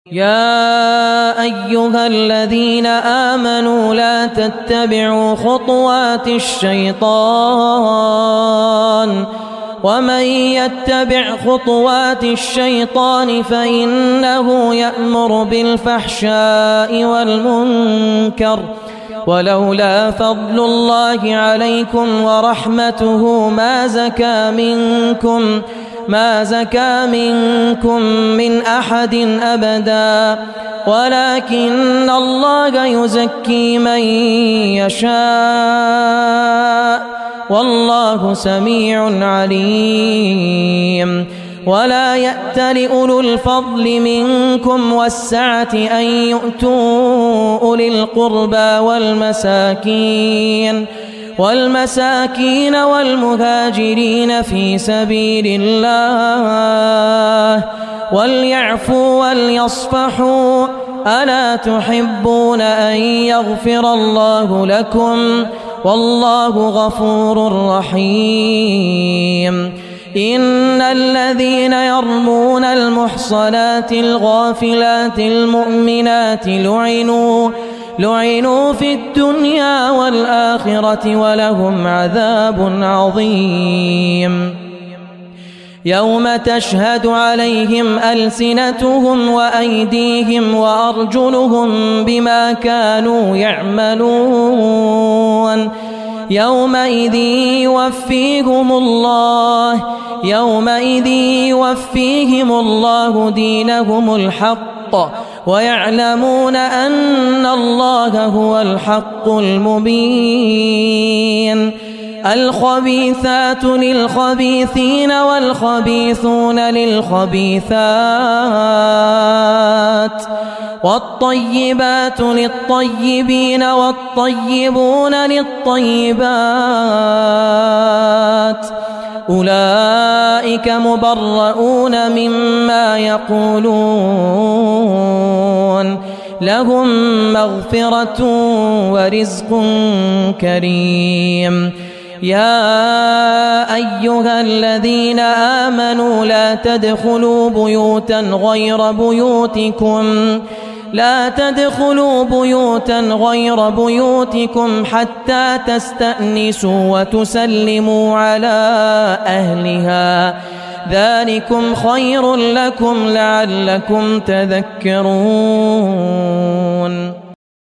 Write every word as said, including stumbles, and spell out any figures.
يا أيها الذين آمنوا لا تتبعوا خطوات الشيطان ومن يتبع خطوات الشيطان فإنه يأمر بالفحشاء والمنكر ولولا فضل الله عليكم ورحمته ما زكى منكم ما زكى منكم من أحد أبدا ولكن الله يزكي من يشاء والله سميع عليم. ولا يأتل أولو الفضل منكم والسعة أن يؤتوا أولي القربى والمساكين والمساكين والمهاجرين في سبيل الله وليعفوا وليصفحوا ألا تحبون أن يغفر الله لكم والله غفور رحيم. إن الذين يرمون المحصنات الغافلات المؤمنات لعنوا لعنوا في الدنيا والآخرة ولهم عذاب عظيم. يوم تشهد عليهم ألسنتهم وأيديهم وأرجلهم بما كانوا يعملون يومئذ يوفيهم الله يومئذ يوفيهم الله دينهم الحق ويعلمون أن الله هو الحق المبين. الخبيثات للخبيثين والخبيثون للخبيثات والطيبات للطيبين والطيبون للطيبات أولئك مبرؤون مما يقولون لهم مغفرة ورزق كريم. يا أيها الذين آمنوا لا تدخلوا بيوتا غير بيوتكم لا تدخلوا بيوتا غير بيوتكم حتى تستأنسوا وتسلموا على أهلها ذلكم خير لكم لعلكم تذكرون.